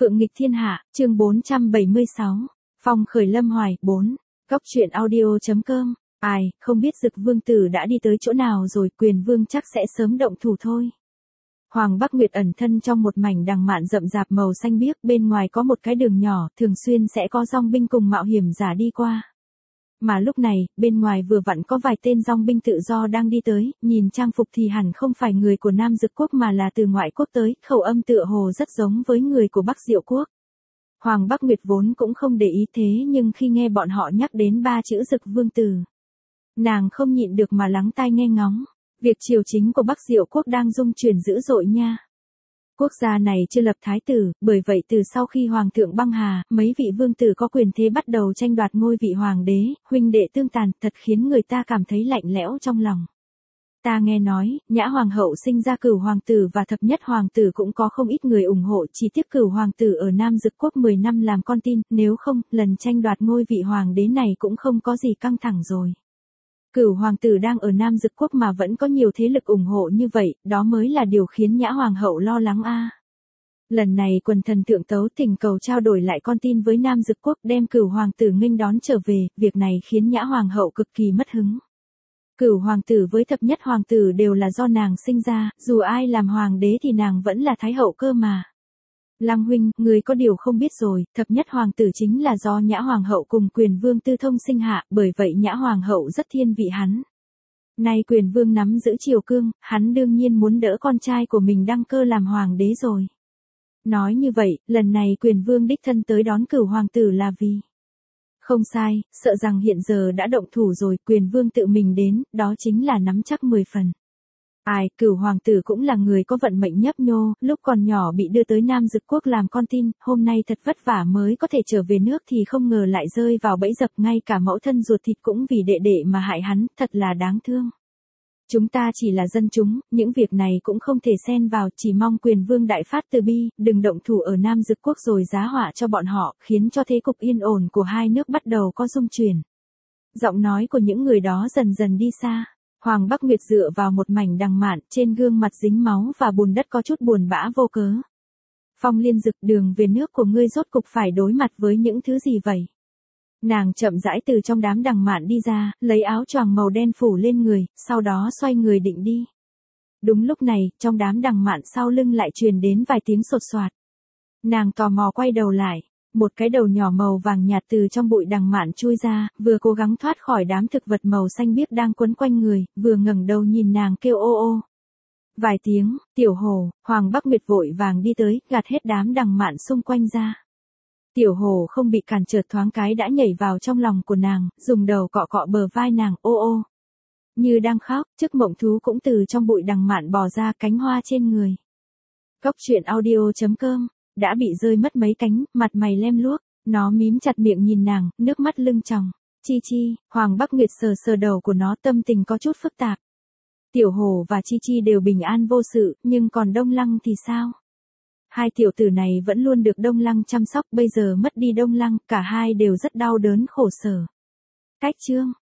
Phượng nghịch thiên hạ, chương 476. Phong khởi lâm hoài, 4. Góc truyện audio.com. Ai, không biết Dực Vương Tử đã đi tới chỗ nào rồi, Quyền Vương chắc sẽ sớm động thủ thôi. Hoàng Bắc Nguyệt ẩn thân trong một mảnh đằng mạn rậm rạp màu xanh biếc, bên ngoài có một cái đường nhỏ, thường xuyên sẽ có dòng binh cùng mạo hiểm giả đi qua. Mà lúc này, bên ngoài vừa vặn có vài tên dòng binh tự do đang đi tới, nhìn trang phục thì hẳn không phải người của Nam Dực Quốc mà là từ ngoại quốc tới, khẩu âm tựa hồ rất giống với người của Bắc Diệu Quốc. Hoàng Bắc Nguyệt vốn cũng không để ý thế nhưng khi nghe bọn họ nhắc đến ba chữ Dực Vương Tử, nàng không nhịn được mà lắng tai nghe ngóng. Việc triều chính của Bắc Diệu Quốc đang dung chuyển dữ dội nha. Quốc gia này chưa lập thái tử, bởi vậy từ sau khi Hoàng thượng băng hà, mấy vị vương tử có quyền thế bắt đầu tranh đoạt ngôi vị Hoàng đế, huynh đệ tương tàn, thật khiến người ta cảm thấy lạnh lẽo trong lòng. Ta nghe nói, Nhã Hoàng hậu sinh ra Cửu Hoàng tử và Thập Nhất Hoàng tử cũng có không ít người ủng hộ, chỉ tiếc Cửu Hoàng tử ở Nam Dực Quốc 10 năm làm con tin, nếu không, lần tranh đoạt ngôi vị Hoàng đế này cũng không có gì căng thẳng rồi. Cửu Hoàng tử đang ở Nam Dực Quốc mà vẫn có nhiều thế lực ủng hộ như vậy, đó mới là điều khiến Nhã Hoàng hậu lo lắng a. Lần này quần thần thượng tấu thỉnh cầu trao đổi lại con tin với Nam Dực Quốc, đem Cửu Hoàng tử nghênh đón trở về, việc này khiến Nhã Hoàng hậu cực kỳ mất hứng. Cửu Hoàng tử với Thập Nhất Hoàng tử đều là do nàng sinh ra, dù ai làm hoàng đế thì nàng vẫn là thái hậu cơ mà. Lăng huynh, người có điều không biết rồi, Thập Nhất Hoàng tử chính là do Nhã Hoàng hậu cùng Quyền Vương tư thông sinh hạ, bởi vậy Nhã Hoàng hậu rất thiên vị hắn. Nay Quyền Vương nắm giữ triều cương, hắn đương nhiên muốn đỡ con trai của mình đăng cơ làm hoàng đế rồi. Nói như vậy, lần này Quyền Vương đích thân tới đón Cửu Hoàng tử là vì... Không sai, sợ rằng hiện giờ đã động thủ rồi, Quyền Vương tự mình đến, đó chính là nắm chắc 10 phần. Ai, Cửu Hoàng tử cũng là người có vận mệnh nhấp nhô, lúc còn nhỏ bị đưa tới Nam Dực Quốc làm con tin, hôm nay thật vất vả mới có thể trở về nước thì không ngờ lại rơi vào bẫy dập, ngay cả mẫu thân ruột thịt cũng vì đệ đệ mà hại hắn, thật là đáng thương. Chúng ta chỉ là dân chúng, những việc này cũng không thể xen vào, chỉ mong Quyền Vương đại phát từ bi, đừng động thủ ở Nam Dực Quốc rồi giá họa cho bọn họ, khiến cho thế cục yên ổn của hai nước bắt đầu có rung chuyển. Giọng nói của những người đó dần dần đi xa. Hoàng Bắc Nguyệt dựa vào một mảnh đằng mạn, trên gương mặt dính máu và bùn đất có chút buồn bã vô cớ. Phong Liên Dực, đường về nước của ngươi rốt cục phải đối mặt với những thứ gì vậy? Nàng chậm rãi từ trong đám đằng mạn đi ra, lấy áo choàng màu đen phủ lên người, sau đó xoay người định đi. Đúng lúc này, trong đám đằng mạn sau lưng lại truyền đến vài tiếng sột soạt. Nàng tò mò quay đầu lại. Một cái đầu nhỏ màu vàng nhạt từ trong bụi đằng mạn chui ra, vừa cố gắng thoát khỏi đám thực vật màu xanh biếc đang quấn quanh người, vừa ngẩng đầu nhìn nàng kêu ô ô. Vài tiếng, Tiểu Hồ, Hoàng Bắc Nguyệt vội vàng đi tới, gạt hết đám đằng mạn xung quanh ra. Tiểu Hồ không bị cản trở, thoáng cái đã nhảy vào trong lòng của nàng, dùng đầu cọ cọ bờ vai nàng, ô ô. Như đang khóc, chiếc mộng thú cũng từ trong bụi đằng mạn bò ra, cánh hoa trên người. Góc truyện audio.com. Đã bị rơi mất mấy cánh, mặt mày lem luốc, nó mím chặt miệng nhìn nàng, nước mắt lưng tròng. Chi Chi, Hoàng Bắc Nguyệt sờ sờ đầu của nó, tâm tình có chút phức tạp. Tiểu Hồ và Chi Chi đều bình an vô sự, nhưng còn Đông Lăng thì sao? Hai tiểu tử này vẫn luôn được Đông Lăng chăm sóc, bây giờ mất đi Đông Lăng, cả hai đều rất đau đớn khổ sở. Cách chương.